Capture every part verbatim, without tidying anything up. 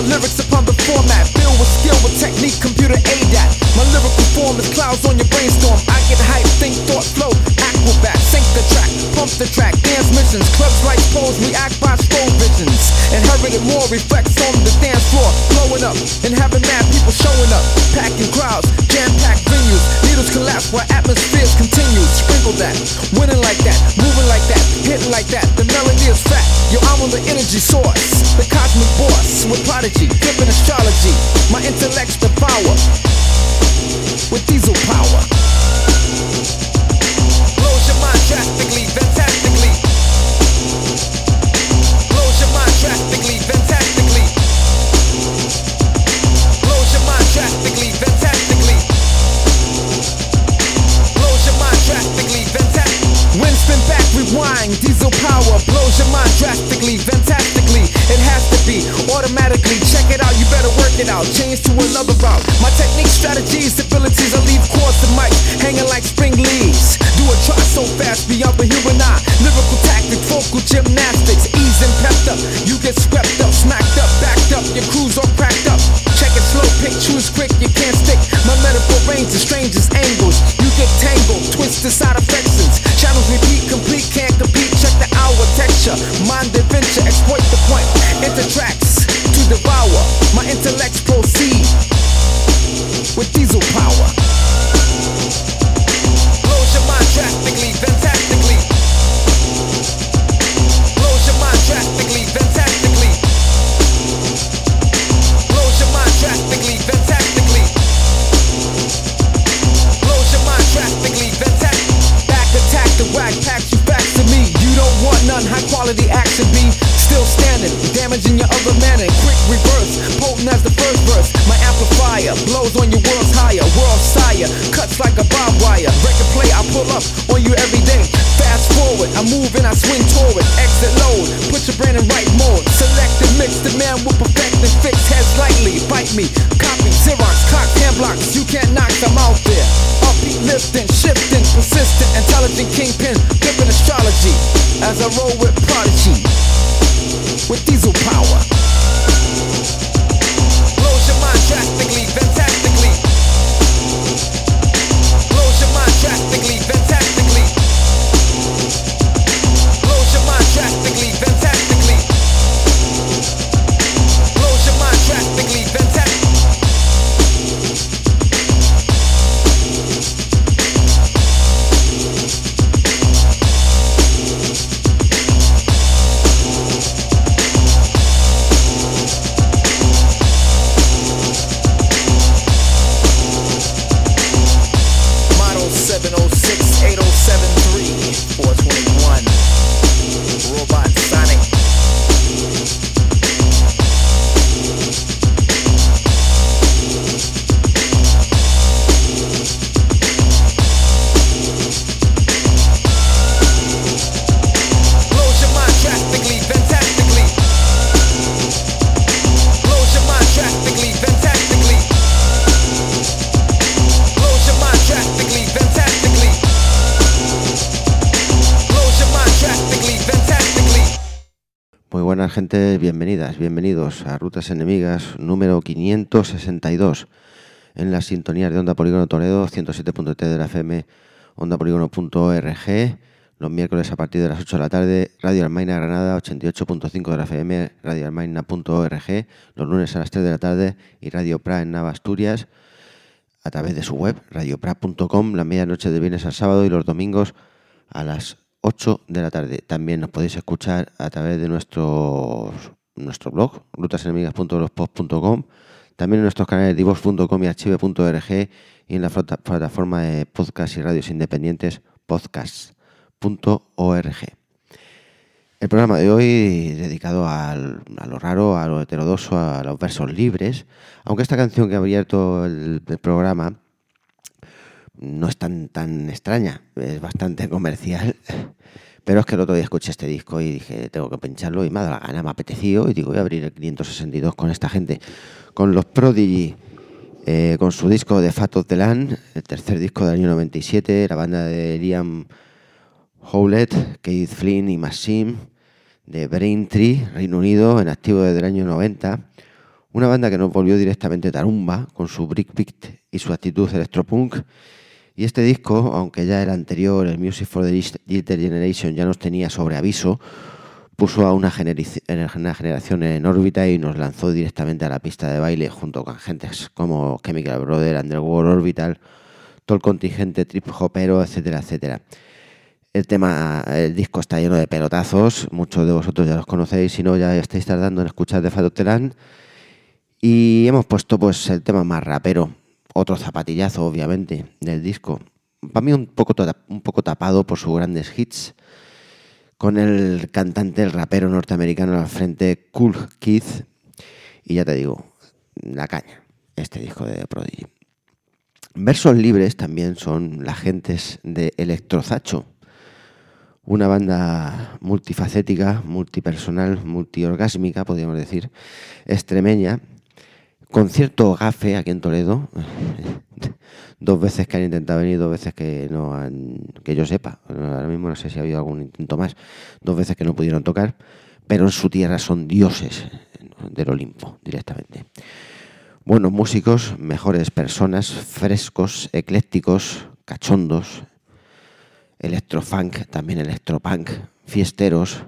my lyrics upon the format, filled with skill with technique, computer aid at. My lyrical form is clouds on your brainstorm. I get hype, think, thought, flow, acrobat, sync the track, pump the track, dance missions, clubs like pros, react by slow visions. Inherited more reflects on the dance floor, blowing up and having mad people showing up, packing crowds, jam-packed venues. Needles collapse while atmospheres continue. Sprinkle that, winning like that, moving like that, hitting like that. The melody is fat. Yo, I'm on the energy source, the cosmic boss with prodigy, flipping astrology. My intellect's the power with diesel power. Blows your mind drastically, fantastically. Blows your mind drastically, fantastically. Blows your mind drastically, fantastically. Blows your mind drastically, fantastically. Wind spin back, rewind, diesel power. Blows your mind drastically, fantastically. It has to be automatically. Check it out, you better work it out. Change to another route. My technique, strategies, abilities, I leave chords and mics hanging like spring leaves. Do a try so fast beyond the human eye. Lyrical tactics, vocal gymnastics, ease and pepped up. You get swept up, smacked up, backed up. Your crew's all cracked up. Check it slow, pick, choose quick, you can't stick. My metaphor range is strangest angles. You get tangled, twisted side affections. Channels repeat, complete, can't compete. Check the hour texture, mind adventure, exploit the point. Enter tracks to devour. My intellects proceed with diesel power. Blows your mind drastically, fantastically. Blows your mind drastically, fantastically. Blows your mind drastically, fantastically. Blows your mind drastically, fantastically. Back attack, the whack packs you back to me. You don't want none, high quality action be still standing, damaging your other manner. Quick reverse, potent as the first verse. My amplifier blows on your world's higher. World sire, cuts like a barbed wire. Record play, I pull up on you every day. Fast forward, I move and I swing toward. Exit load, put your brain in right mode. Select and mix, the man will perfect and fix. Head slightly, bite me, copy, Xerox, cock, hand blocks. You can't knock them out there. Upbeat, lifting, shifting, persistent, intelligent kingpin, flipping astrology. As I roll with prodigy, with diesel power. Blows your mind drastically, fantastically. Blows your mind drastically, fantastically. Blows your mind drastically, fantastically. Blows your mind drastically, fantastically. seven oh six, eight oh seven three, four twenty-one. Robot Sonic. Blows your mind drastically, fantastically. Blows your mind drastically, fantastically. Blows your mind drastically, fantastically. Blows your mind drastically, fantastically. Muy buenas gente, bienvenidas, bienvenidos a Rutas Enemigas número quinientos sesenta y dos en las sintonías de Onda Polígono Toledo, ciento siete punto tres de la F M, onda polígono punto org, los miércoles a partir de las ocho de la tarde, Radio Almaina Granada, ochenta y ocho punto cinco de la F M, radio almaina punto org, los lunes a las tres de la tarde y Radio Pra en Nava, Asturias, a través de su web, radio pra punto com, la medianoche de viernes al sábado y los domingos a las ocho de la tarde. También nos podéis escuchar a través de nuestro, nuestro blog, rutas enemigas punto blogspot punto com, también en nuestros canales divox punto com y archive punto org y en la plataforma de podcast y radios independientes podcasts punto org. El programa de hoy dedicado al, a lo raro, a lo heterodoxo, a los versos libres, aunque esta canción que ha abierto el, el programa no es tan, tan extraña, es bastante comercial, pero es que el otro día escuché este disco y dije, tengo que pincharlo y me ha dado la gana, me ha apetecido y digo, voy a abrir el quinientos sesenta y dos con esta gente, con los Prodigy, eh, con su disco de Fat of the Land, el tercer disco del año noventa y siete, la banda de Liam Howlett, Keith Flynn y Maxim, de Braintree, Reino Unido, en activo desde el año noventa, Una banda que nos volvió directamente tarumba con su breakbeat y su actitud electropunk. Y este disco, aunque ya el anterior, el Music for the Digital Generation, ya nos tenía sobre aviso, puso a una, generic- una generación en órbita y nos lanzó directamente a la pista de baile junto con gentes como Chemical Brothers, Underworld Orbital, todo el contingente trip hopero, etcétera, etcétera. El tema, el disco está lleno de pelotazos, muchos de vosotros ya los conocéis, si no ya estáis tardando en escuchar The Fat of the Land. Y hemos puesto pues el tema más rapero, otro zapatillazo obviamente del disco. Para mí un poco, un poco tapado por sus grandes hits, con el cantante, el rapero norteamericano al frente, Kool Keith. Y ya te digo, la caña, este disco de Prodigy. Versos Libres también son las gentes de Electrozacho, una banda multifacética, multipersonal, multiorgásmica, podríamos decir, extremeña, con cierto gafe aquí en Toledo. Dos veces que han intentado venir, dos veces que no han, que yo sepa, ahora mismo no sé si ha habido algún intento más, dos veces que no pudieron tocar, pero en su tierra son dioses del Olimpo directamente. Buenos músicos, mejores personas, frescos, eclécticos, cachondos, electrofunk, también electropunk, fiesteros,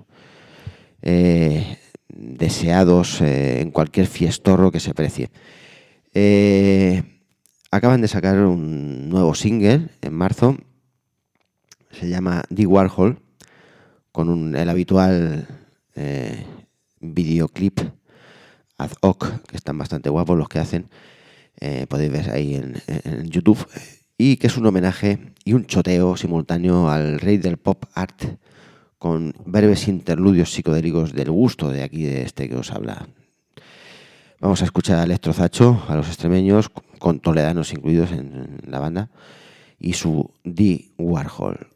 eh, deseados eh, en cualquier fiestorro que se precie. Eh, acaban de sacar un nuevo single en marzo, se llama The Warhol, con un, el habitual eh, videoclip ad hoc, que están bastante guapos los que hacen, eh, podéis ver ahí en, en YouTube, y que es un homenaje y un choteo simultáneo al rey del pop art, con breves interludios psicodélicos del gusto de aquí, de este que os habla. Vamos a escuchar a Electrozacho, a los extremeños, con toledanos incluidos en, en la banda, y su The Warhol.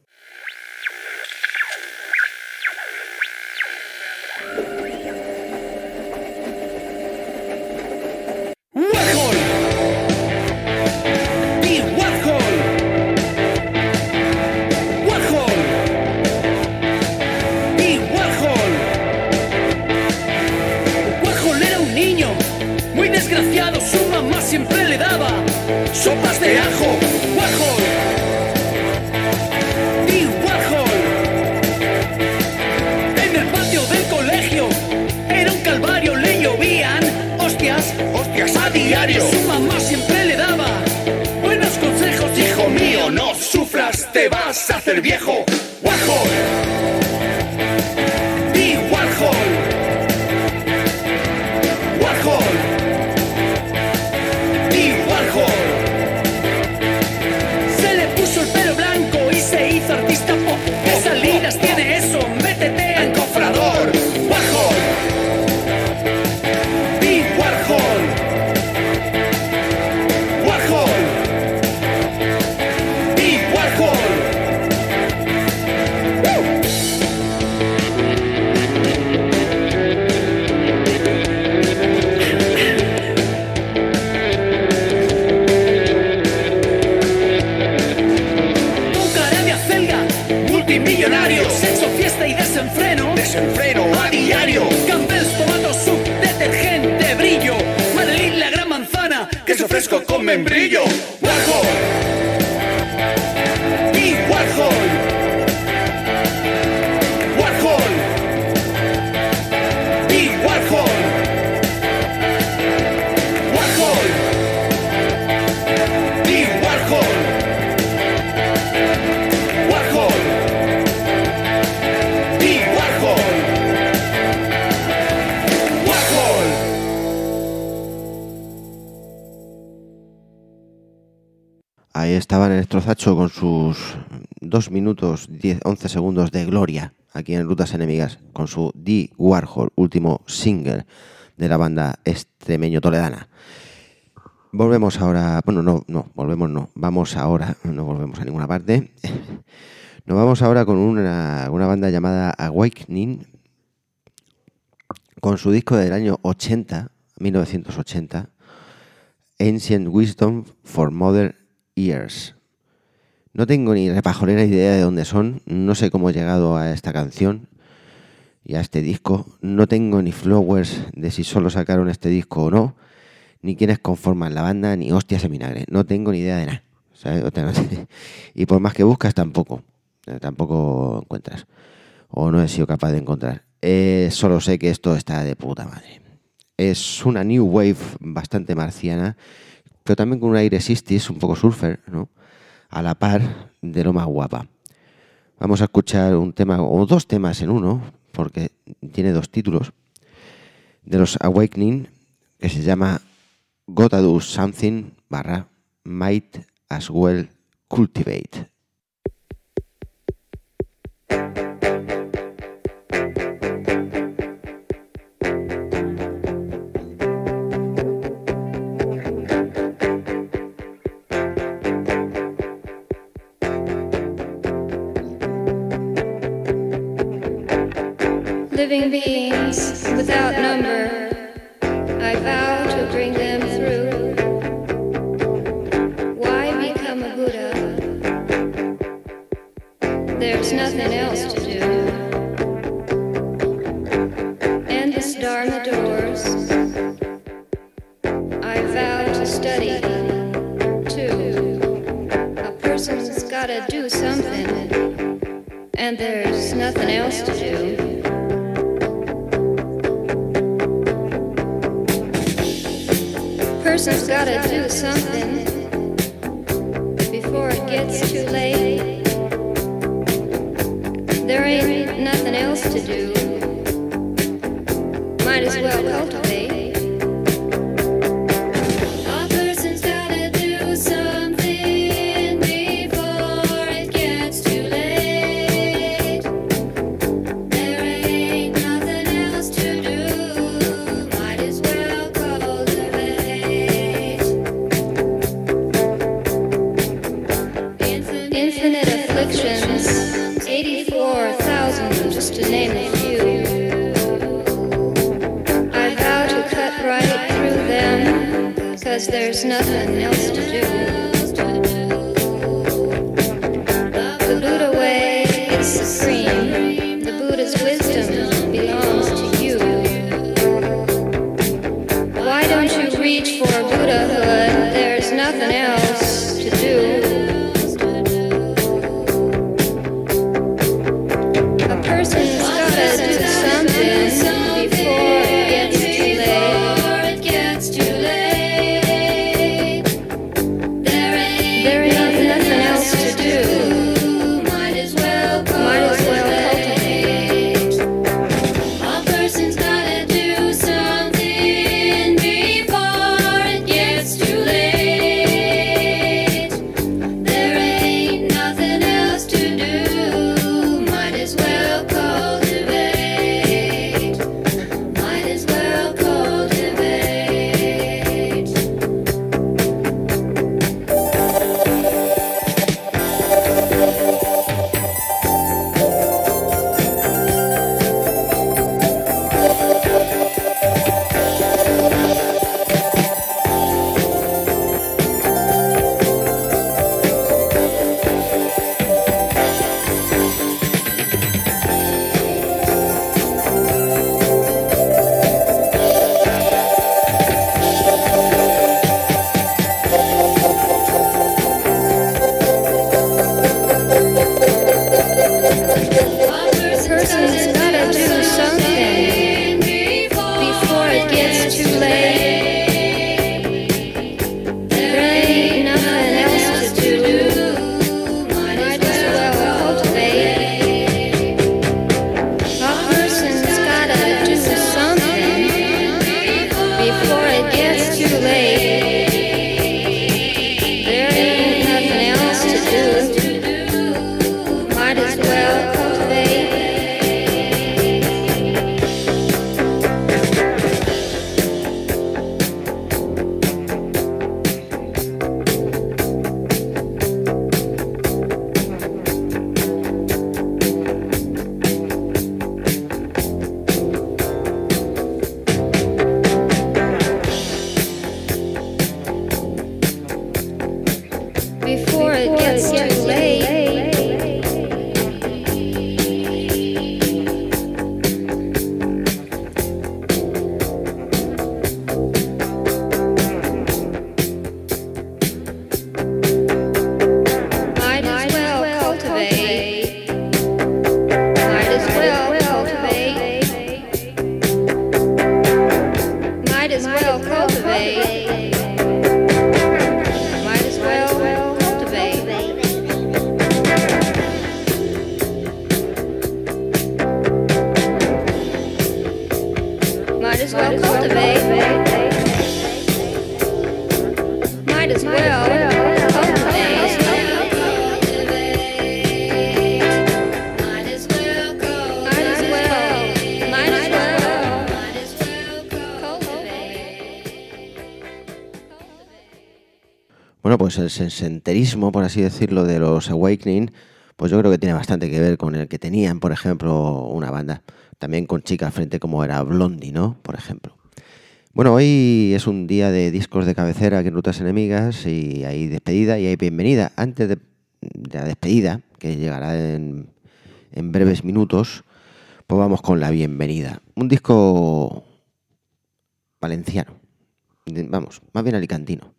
Su mamá siempre le daba sopas de ajo. Warhol, y Warhol. En el patio del colegio era un calvario, le llovían hostias, hostias a diario. Su mamá siempre le daba buenos consejos. Hijo mío, no sufras, te vas a hacer viejo. Warhol, y Warhol. Warhol. Se le puso el pelo blanco y se hizo artista pop. ¿Qué salidas tiene eso? Métete a encofrador. Warhol, y Warhol. Warhol, y Warhol. ¡Uh! Multimillonario, sexo, fiesta y desenfreno. Desenfreno a diario. Campbell's, tomato soup, detergente, brillo. Madeline, la gran manzana, queso fresco con membrillo. Warhol, y Warhol. Warhol, y Warhol. Warhol, y Warhol. Warhol. Ahí estaba el Electrozacho con sus dos minutos diez, once segundos de gloria aquí en Rutas Enemigas, con su The Warhol, último single de la banda extremeño toledana. Volvemos ahora, bueno, no, no, volvemos no, vamos ahora, no volvemos a ninguna parte. Nos vamos ahora con una, una banda llamada Awakening, con su disco del año ochenta, mil novecientos ochenta, Ancient Wisdom for Modern Ears. No tengo ni repajolera idea de dónde son, no sé cómo he llegado a esta canción. y a este disco. No tengo ni flowers de si solo sacaron este disco o no, ni quiénes conforman la banda, ni hostias en vinagre. No tengo ni idea de nada, ¿sabes? Y por más que buscas, tampoco. Tampoco encuentras. O no he sido capaz de encontrar. Eh, solo sé que esto está de puta madre. Es una new wave bastante marciana, pero también con un aire sixties, un poco surfer, ¿no? A la par de lo más guapa. Vamos a escuchar un tema, o dos temas en uno, porque tiene dos títulos, de los Awakening, que se llama Gotta Do Something barra Might As Well Cultivate. Living beings without number, I vow to bring them through. Why become a Buddha? There's nothing else to do. Endless Dharma doors, I vow to study too. A person's gotta do something, and there's nothing else to do. Person's gotta do something before it gets too late. There ain't nothing else to do. Might as well cultivate. A person's gotta do something before it gets too late. There ain't nothing else to do. Might as well cultivate. Infinite afflictions, eighty-four thousand just to name a few. I vow to cut right through them, cause there's nothing else to do. The Buddha way is supreme, the Buddha's wisdom belongs to you. Why don't you reach for Buddhahood? There's nothing else to do. A person's gotta do something before it gets too late. There ain't nothing else to do. Might as well cultivate. A person's gotta do something before it gets too late. There ain't nothing else to do. Might as well cultivate. Might as well cultivate. Person's gotta do something before it gets too late. There ain't nothing else to do. Might as well cultivate. A person's gotta do something before it gets too late. There ain't nothing else to do. Might as well cultivate. as well cultivate. Might as well cultivate. Might as well cultivate. Might as well cultivate. Bueno, pues el sessenterismo, por así decirlo, de los Awakening, pues yo creo que tiene bastante que ver con el que tenían, por ejemplo, una banda, también con chicas al frente como era Blondie, ¿no? Por ejemplo. Bueno, hoy es un día de discos de cabecera aquí en Rutas Enemigas y hay despedida y hay bienvenida. Antes de, de la despedida, que llegará en, en breves minutos, pues vamos con la bienvenida. Un disco valenciano, vamos, más bien alicantino.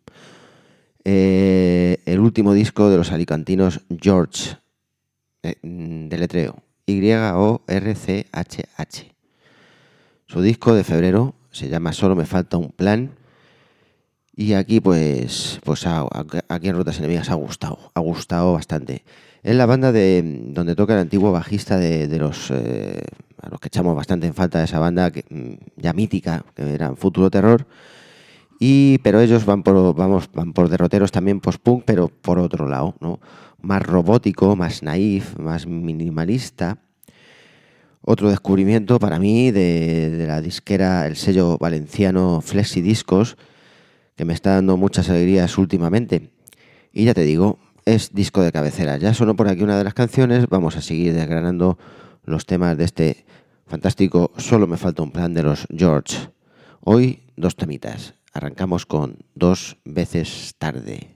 Eh, el último disco de los alicantinos George, eh, deletreo, Y O R C H H. Su disco de febrero se llama Solo me falta un plan. Y aquí pues, pues a, a, aquí en Rutas Enemigas ha gustado, ha gustado bastante. Es la banda de donde toca el antiguo bajista de, de los eh, a los que echamos bastante en falta de esa banda que, ya mítica, que era Futuro Terror. Y, pero ellos van por, vamos, van por derroteros también post-punk, pero por otro lado, ¿no? Más robótico, más naif, más minimalista. Otro descubrimiento para mí de, de la disquera, el sello valenciano Flexi Discos, que me está dando muchas alegrías últimamente. Y ya te digo, es disco de cabecera. Ya sonó por aquí una de las canciones, vamos a seguir desgranando los temas de este fantástico Solo me falta un plan de los George. Hoy dos temitas. Arrancamos con Dos veces tarde.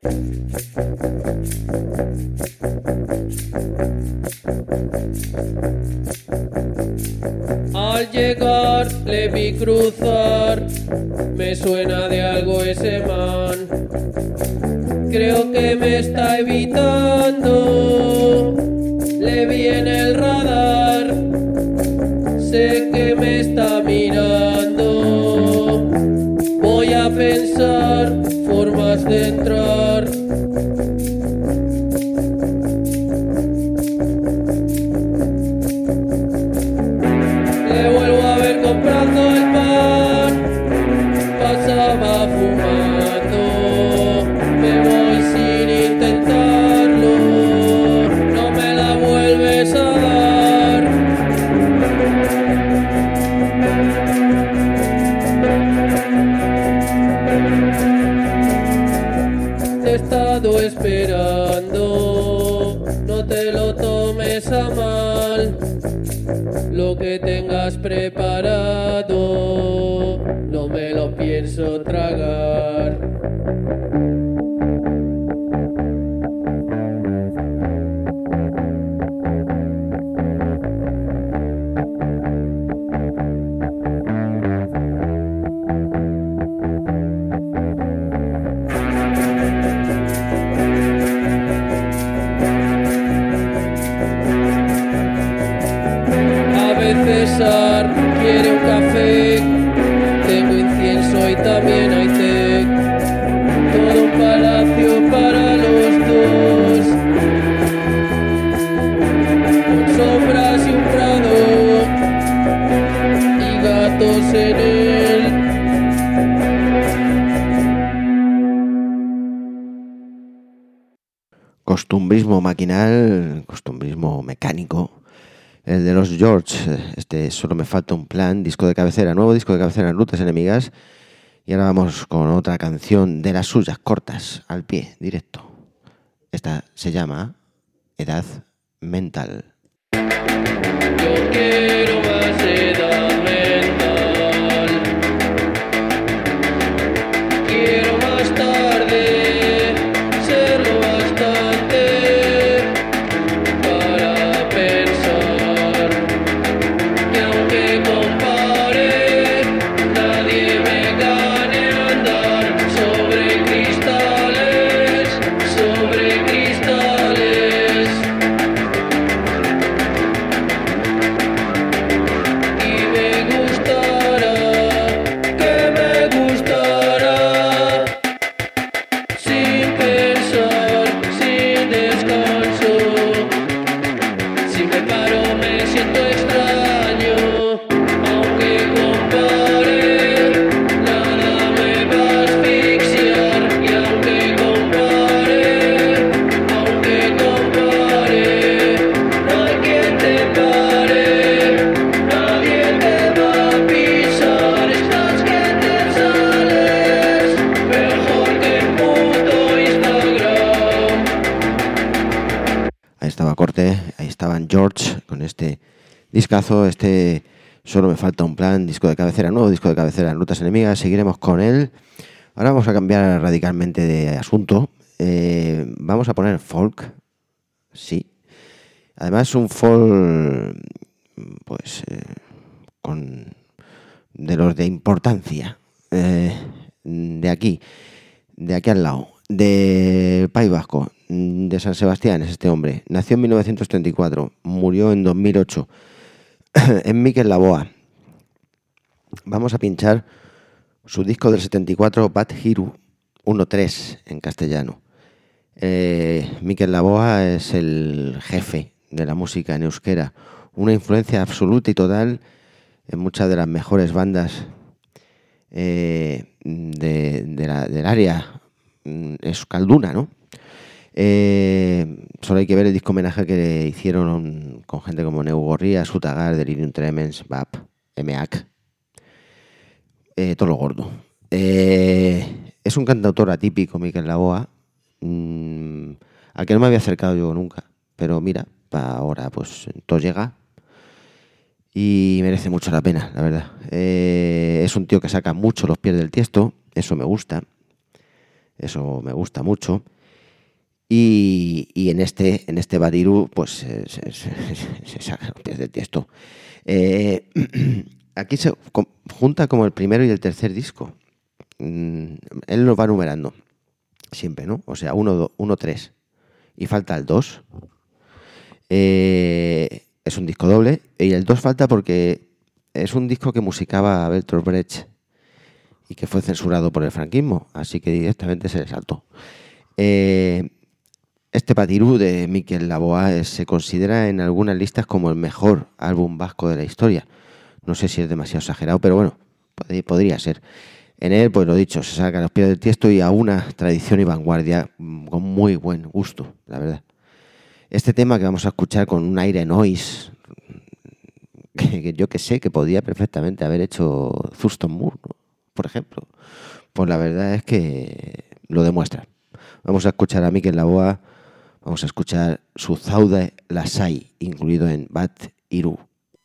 Al llegar le vi cruzar, me suena de algo ese man. Creo que me está evitando, le vi en el radar, sé que me está mirando. Voy a pensar formas de entrar. Le vuelvo a ver comprando el pan, pasaba fumando. Me voy sin intentarlo, no me la vuelves a dar. Te he estado esperando, no te lo tomes a mal. Lo que tengas preparado, no me lo pienso tragar. César quiere un café, tengo incienso y también hay té, todo un palacio para los dos, con sombras y un prado y gatos en él. Costumbrismo maquinal, costumbrismo mecánico. El de los George, este Solo me falta un plan, disco de cabecera, nuevo disco de cabecera en Rutas Enemigas. Y ahora vamos con otra canción de las suyas, cortas, al pie, directo. Esta se llama Edad Mental. Yo quiero más edad mental, quiero más tarde serlo bastante para pensar que aunque compare nadie me gane a andar sobre cristales, sobre cristales. discazo, este Solo me falta un plan, disco de cabecera, nuevo disco de cabecera en Rutas Enemigas, seguiremos con él. Ahora vamos a cambiar radicalmente de asunto, eh, vamos a poner folk, sí. Además un folk, pues, eh, con de los de importancia, eh, de aquí, de aquí al lado, de País Vasco, de San Sebastián es este hombre. Nació en mil novecientos treinta y cuatro, murió en dos mil ocho. Es Mikel Laboa. Vamos a pinchar su disco del setenta y cuatro, Bad Hero uno tres en castellano. Eh, Mikel Laboa es el jefe de la música en euskera, una influencia absoluta y total en muchas de las mejores bandas eh, de, de la, del área euskalduna, ¿no? Eh, solo hay que ver el disco homenaje que le hicieron con gente como Neu Gorria, Sutagar, Delirium Tremens, B A P, M A C, eh, todo lo gordo. Eh, es un cantautor atípico, Mikel Laboa, mmm, al que no me había acercado yo nunca, pero mira, para ahora pues todo llega y merece mucho la pena, la verdad. Eh, es un tío que saca mucho los pies del tiesto, eso me gusta, eso me gusta mucho. Y, y en este en este Badiru pues se, se, se, se saca los pies del tiesto. Eh, aquí se com, junta como el primero y el tercer disco. Mm, él los va numerando siempre, ¿no? O sea, uno, uno, tres. Y falta el dos. Eh, es un disco doble. Y el dos falta porque es un disco que musicaba Bertolt Brecht y que fue censurado por el franquismo. Así que directamente se le saltó. Eh... Este Badiru de Mikel Laboa se considera en algunas listas como el mejor álbum vasco de la historia. No sé si es demasiado exagerado, pero bueno, pod- podría ser. En él, pues lo dicho, se saca los pies del tiesto y a una tradición y vanguardia con muy buen gusto, la verdad. Este tema que vamos a escuchar con un aire noise, que, que yo que sé, que podía perfectamente haber hecho Thurston Moore, ¿no? Por ejemplo. Pues la verdad es que lo demuestra. Vamos a escuchar a Mikel Laboa. Vamos a escuchar su Zaude Lasai, incluido en Bad Hero.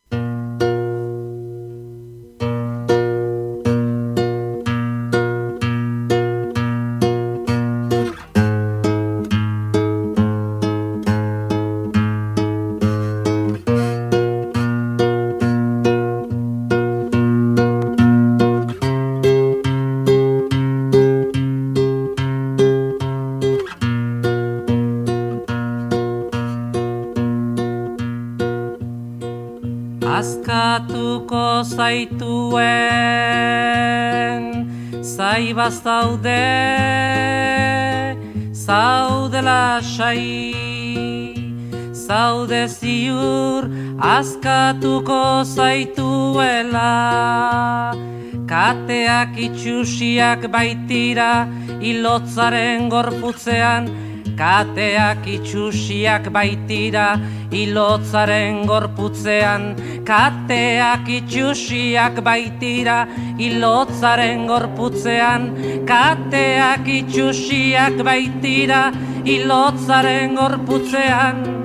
Askatuko zaituen zai bazaude, zaude lasai, zaude ziur askatuko zaituela. Kateak itxusiak baitira ilotzaren gorputzean, kateak itxusiak baitira ilotzaren gorputzean, kateak itxusiak baitira ilotzaren gorputzean, kateak itxusiak baitira ilotzaren gorputzean.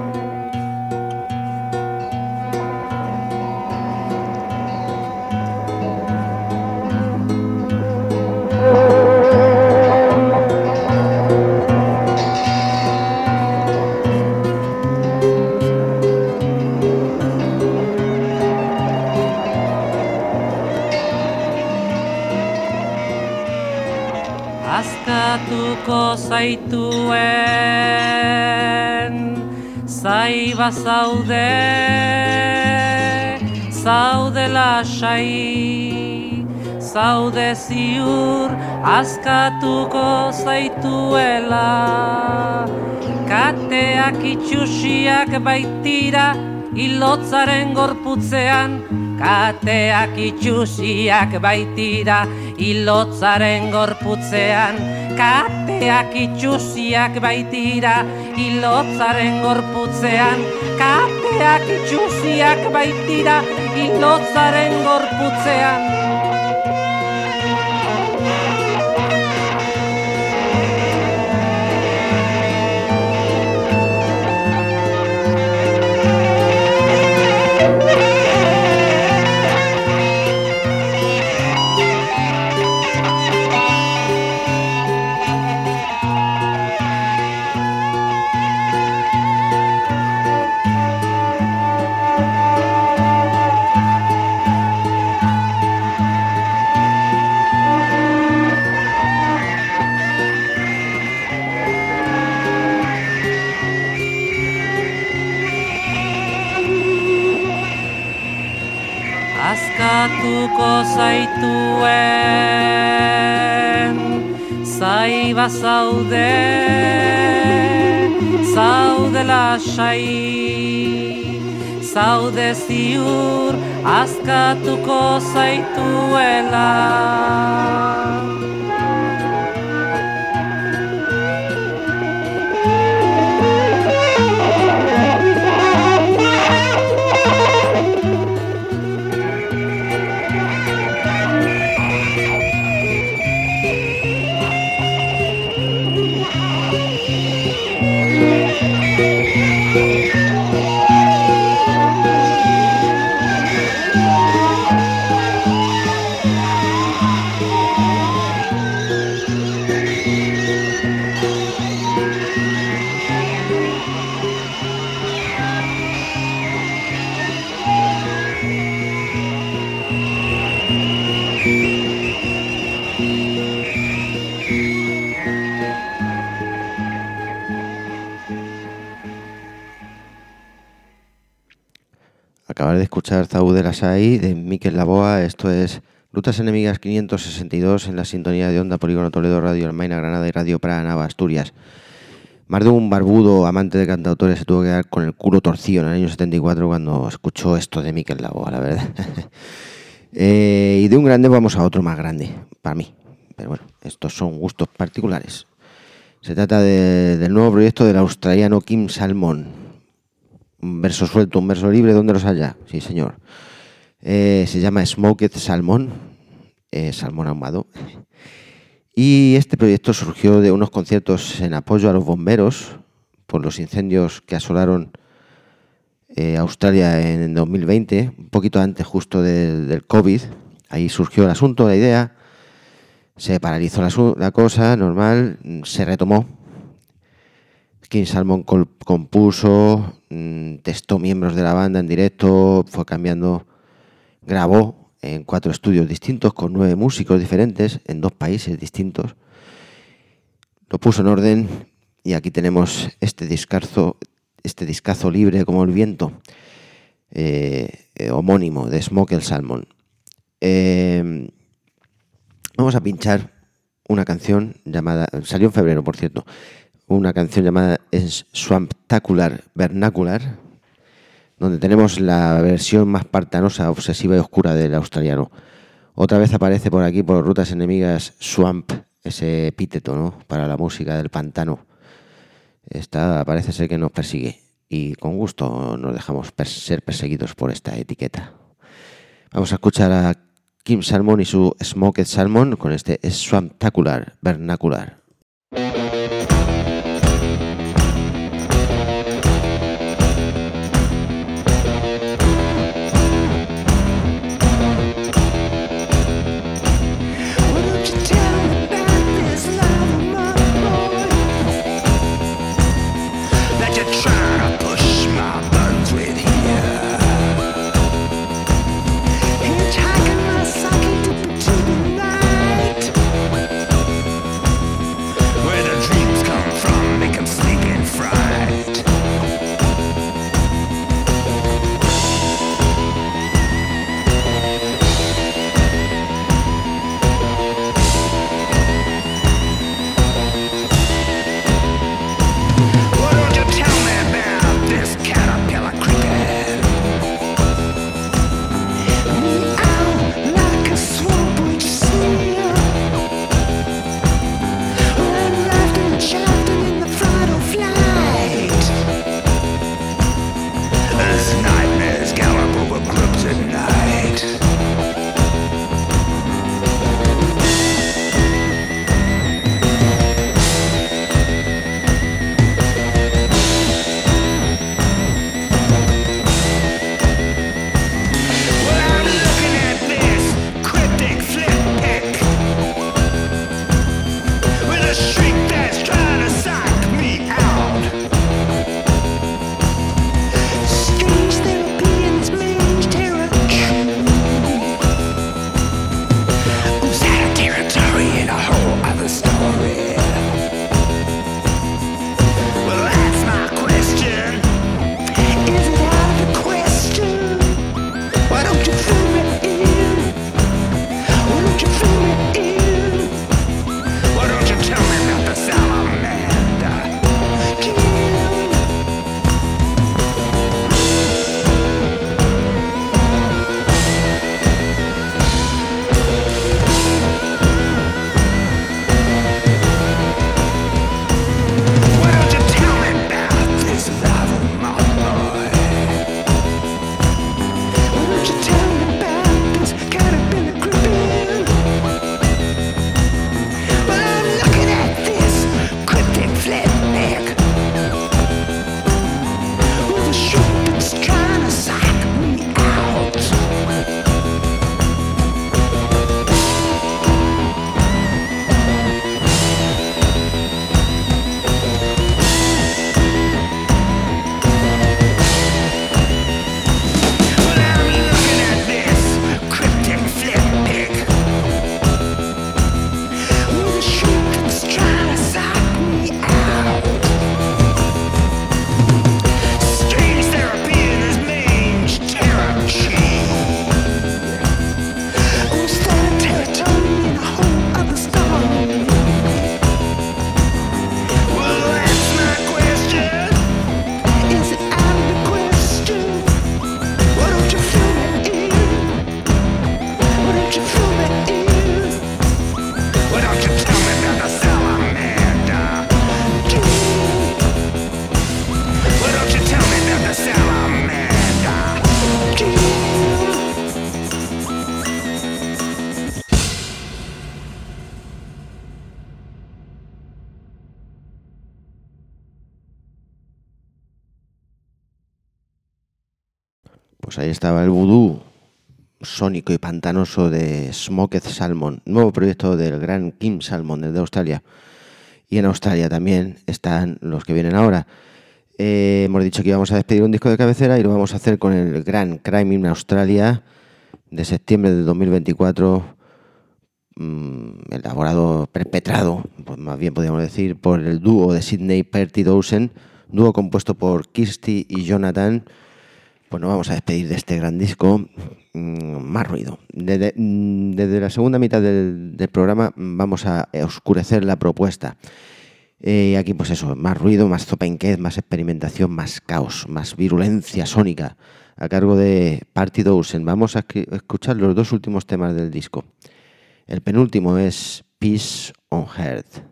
Askatuko zaituen zai bazaude, zaude lasai, zaude ziur askatuko zaituela. Kateak itxusiak baitira ilotzaren gorputzean, kateak itxusiak baitira ilotzaren gorputzean, kateak itxusiak baitira ilotzaren gorputzean, kateak itxusiak baitira ilotzaren gorputzean. askatuko zaituen. Zai bazaude, zaude lasai, zaude ziur askatuko zaituela. Acabar de escuchar Zaude Lasai de Mikel Laboa. Esto es Rutas Enemigas quinientos sesenta y dos en la sintonía de Onda Polígono Toledo, Radio Almaina Granada y Radio Praga Nava Asturias. Más de un barbudo amante de cantautores se tuvo que dar con el culo torcido en el año setenta y cuatro cuando escuchó esto de Mikel Laboa, la verdad. eh, y de un grande vamos a otro más grande, para mí. Pero bueno, estos son gustos particulares. Se trata de, del nuevo proyecto del australiano Kim Salmon. Un verso suelto, un verso libre, ¿dónde los haya? Sí, señor. Eh, se llama Smoked Salmon, eh, salmón ahumado. Y este proyecto surgió de unos conciertos en apoyo a los bomberos por los incendios que asolaron eh, Australia en dos mil veinte, un poquito antes justo de, del COVID. Ahí surgió el asunto, la idea. Se paralizó la, la cosa, normal, se retomó. Kim Salmon compuso, testó miembros de la banda en directo, fue cambiando, grabó en cuatro estudios distintos con nueve músicos diferentes en dos países distintos. Lo puso en orden y aquí tenemos este discazo, este discazo libre como el viento, eh, eh, homónimo de Smoked Salmon. Eh, vamos a pinchar una canción llamada, salió en febrero por cierto, una canción llamada Swamptacular Vernacular, donde tenemos la versión más partanosa, obsesiva y oscura del australiano. Otra vez aparece por aquí, por Rutas Enemigas, Swamp, ese epíteto, ¿no?, para la música del pantano. Esta parece ser que nos persigue y con gusto nos dejamos per- ser perseguidos por esta etiqueta. Vamos a escuchar a Kim Salmon y su Smoked Salmon con este Swamptacular Vernacular. Hitchhiking my socket to the night. ahí estaba el vudú sónico y pantanoso de Smoked Salmon, nuevo proyecto del gran Kim Salmon desde Australia. Y en Australia también están los que vienen ahora. Eh, hemos dicho que íbamos a despedir un disco de cabecera y lo vamos a hacer con el gran Crime in Australia de septiembre de dos mil veinticuatro, mmm, elaborado, perpetrado, pues más bien podríamos decir, por el dúo de Sydney Perty Dawson, dúo compuesto por Kirsty y Jonathan. Pues nos vamos a despedir de este gran disco. Mmm, más ruido. Desde, desde la segunda mitad del, del programa vamos a oscurecer la propuesta. Y eh, aquí pues eso, más ruido, más zopenquez, más experimentación, más caos, más virulencia sónica, a cargo de Perty Dawson. Vamos a escuchar los dos últimos temas del disco. El penúltimo es Peace on Earth.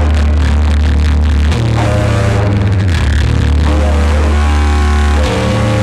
We'll be right back.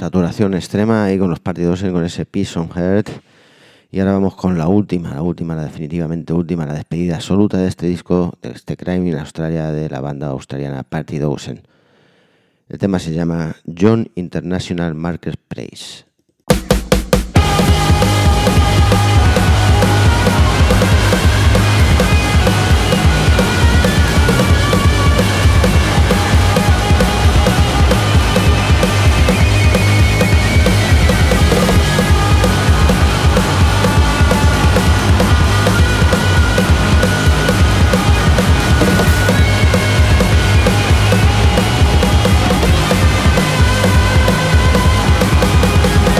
saturación extrema ahí con los partidos con ese Peace on Earth. Y ahora vamos con la última, la última, la definitivamente última, la despedida absoluta de este disco, de este Crime in Australia, de la banda australiana Party Dozen. El tema se llama John International Marketplace. We'll be right back.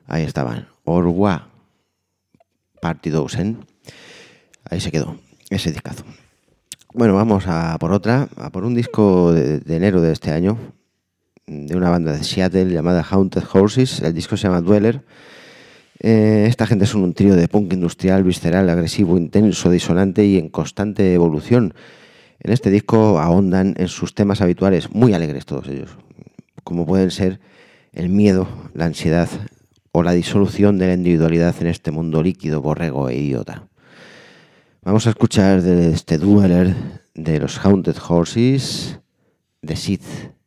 Ahí estaban, Orwa, Party dos, ¿eh? Ahí se quedó, ese discazo. Bueno, vamos a por otra, a por un disco de, de enero de este año, de una banda de Seattle llamada Haunted Horses. El disco se llama Dweller. Eh, esta gente son un trío de punk industrial, visceral, agresivo, intenso, disonante y en constante evolución. En este disco ahondan en sus temas habituales, muy alegres todos ellos, como pueden ser el miedo, la ansiedad o la disolución de la individualidad en este mundo líquido, borrego e idiota. Vamos a escuchar de este Dweller de los Haunted Horses, The Sith.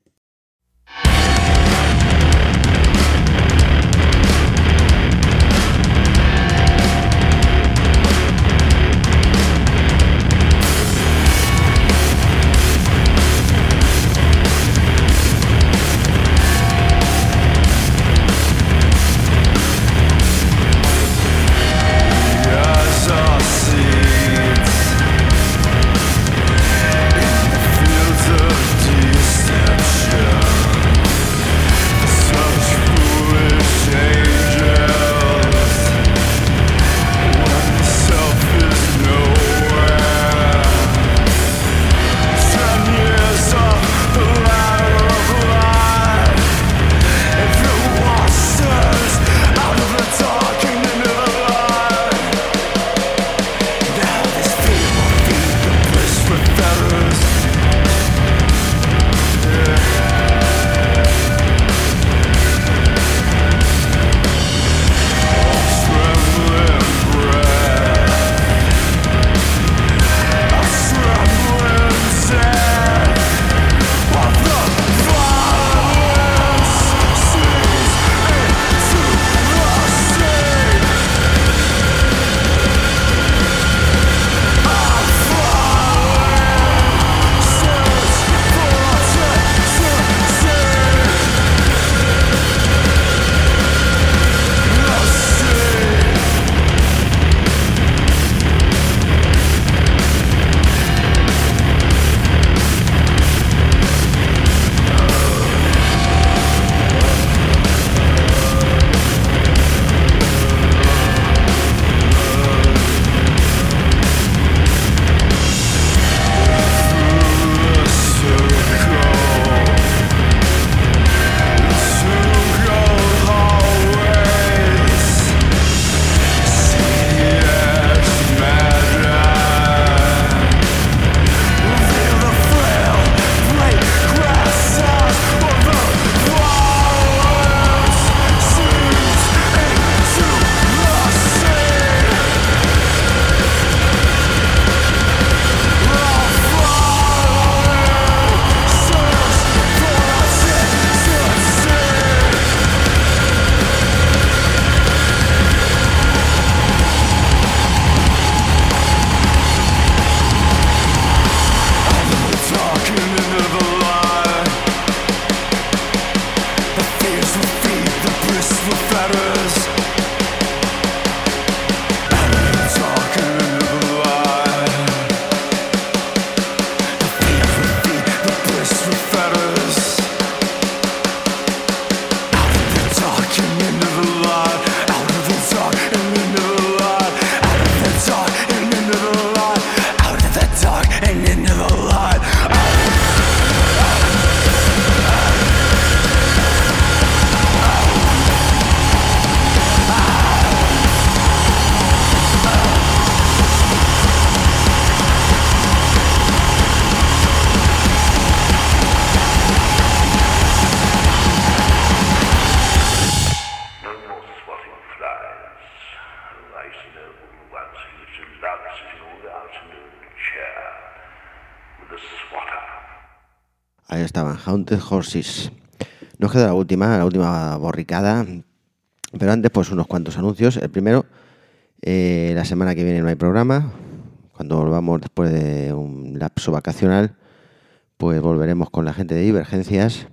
Ahí estaban, Haunted Horses. Nos queda la última, la última borricada. Pero antes, pues unos cuantos anuncios. El primero, eh, la semana que viene no hay programa. Cuando volvamos después de un lapso vacacional, pues volveremos con la gente de Divergencias.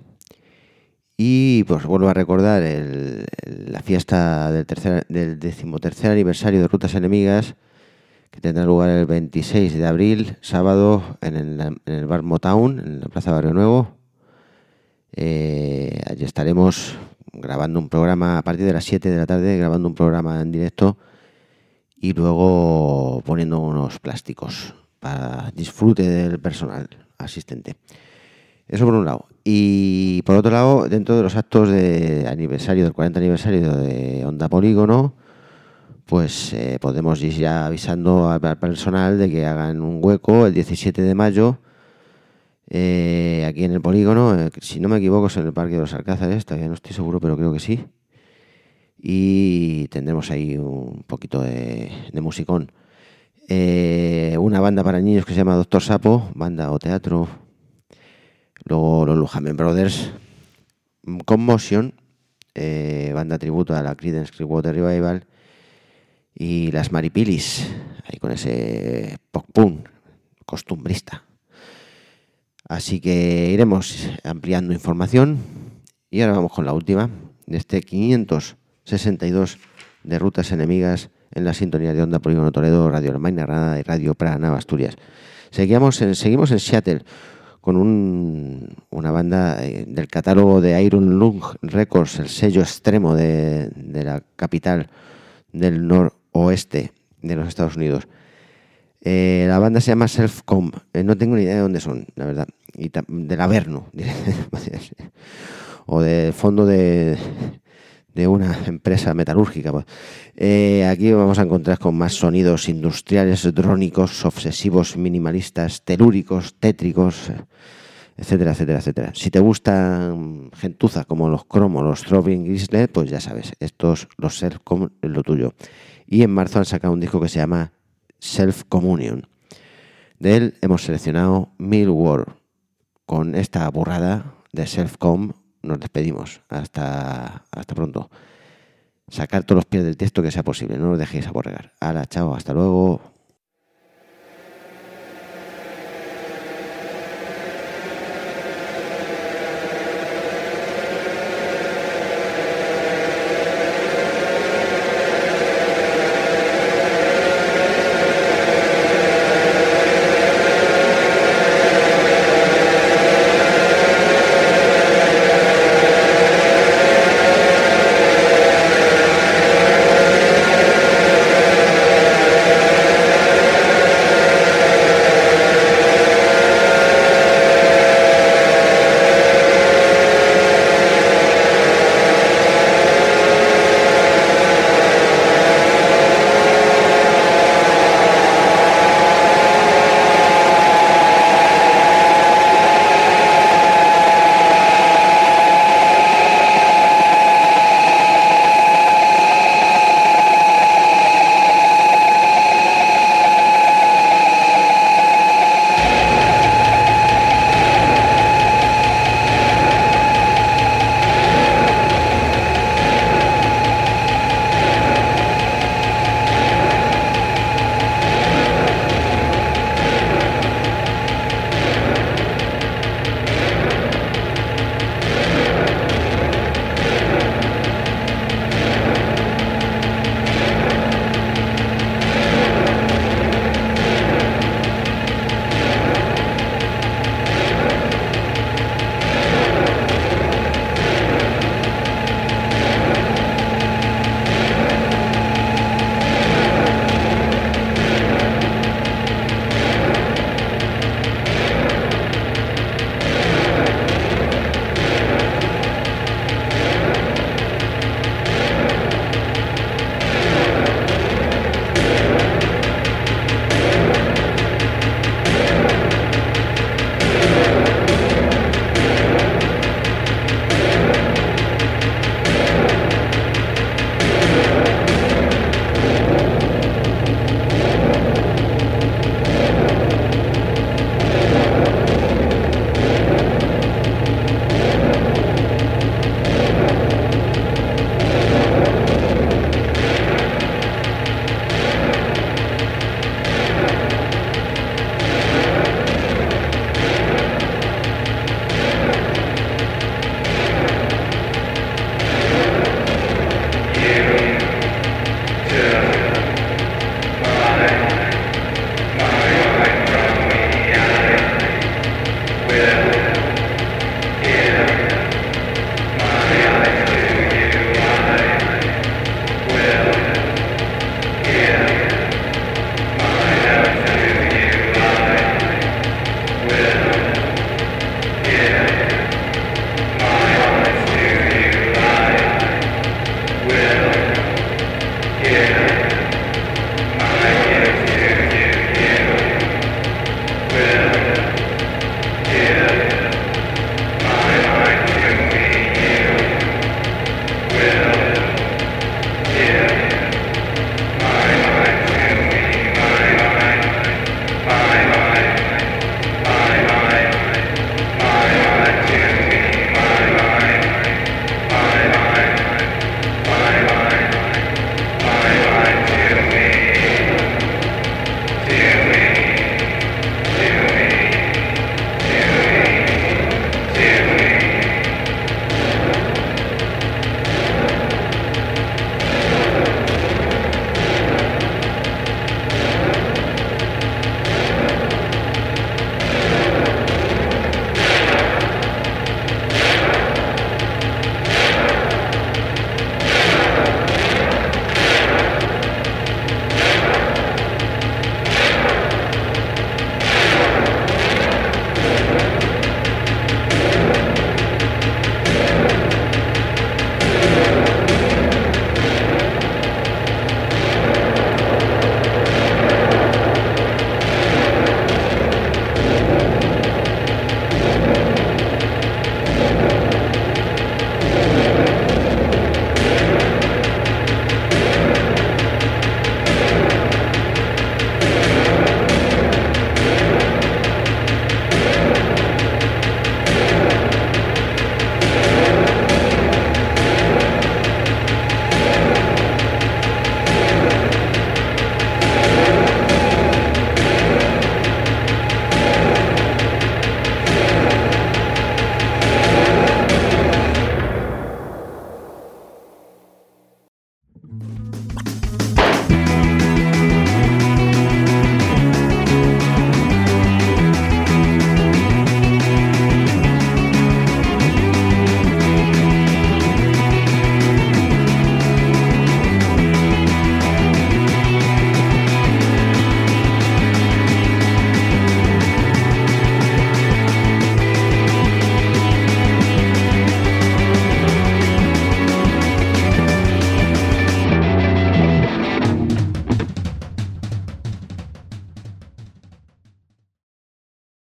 Y pues vuelvo a recordar el, el, la fiesta del, tercer, del decimotercer aniversario de Rutas Enemigas, que tendrá lugar el veintiséis de abril, sábado, en el, en el Bar Motown, en la Plaza Barrio Nuevo. Eh, allí estaremos grabando un programa a partir de las siete de la tarde, grabando un programa en directo y luego poniendo unos plásticos para disfrute del personal asistente. Eso por un lado. Y por otro lado, dentro de los actos de aniversario, del cuarenta aniversario de Onda Polígono, pues eh, podemos ir ya avisando al personal de que hagan un hueco el diecisiete de mayo eh, aquí en el Polígono, eh, si no me equivoco es en el Parque de los Alcázares, todavía no estoy seguro, pero creo que sí. Y tendremos ahí un poquito de, de musicón. Eh, una banda para niños que se llama Doctor Sapo, banda o teatro. Luego los Lujamen Brothers, Conmotion, eh, banda tributo a la Creedence Clearwater Revival. Y las Maripilis, ahí con ese pop-punk costumbrista. Así que iremos ampliando información. Y ahora vamos con la última, de este quinientos sesenta y dos de Rutas Enemigas en la sintonía de Onda Polígono Toledo, Radio Almaina Granada y Radio Praga Asturias. Seguimos en, seguimos en Seattle con un, una banda eh, del catálogo de Iron Lung Records, el sello extremo de, de la capital del noroeste de los Estados Unidos. Eh, la banda se llama Self-Com. Eh, no tengo ni idea de dónde son, la verdad. Y ta- del Averno, o del fondo de, de una empresa metalúrgica. Pues. Eh, aquí vamos a encontrar con más sonidos industriales, drónicos, obsesivos, minimalistas, telúricos, tétricos, etcétera, etcétera, etcétera. Si te gustan gentuza como los Cromo, los Throbbing Grislet, pues ya sabes, estos, los Self-Com, es lo tuyo. Y en marzo han sacado un disco que se llama Self-Communion. De él hemos seleccionado Mill World. Con esta burrada de Self-Com nos despedimos. Hasta, hasta pronto. Sacar todos los pies del texto que sea posible. No os dejéis aborregar. Hala, chao, hasta luego.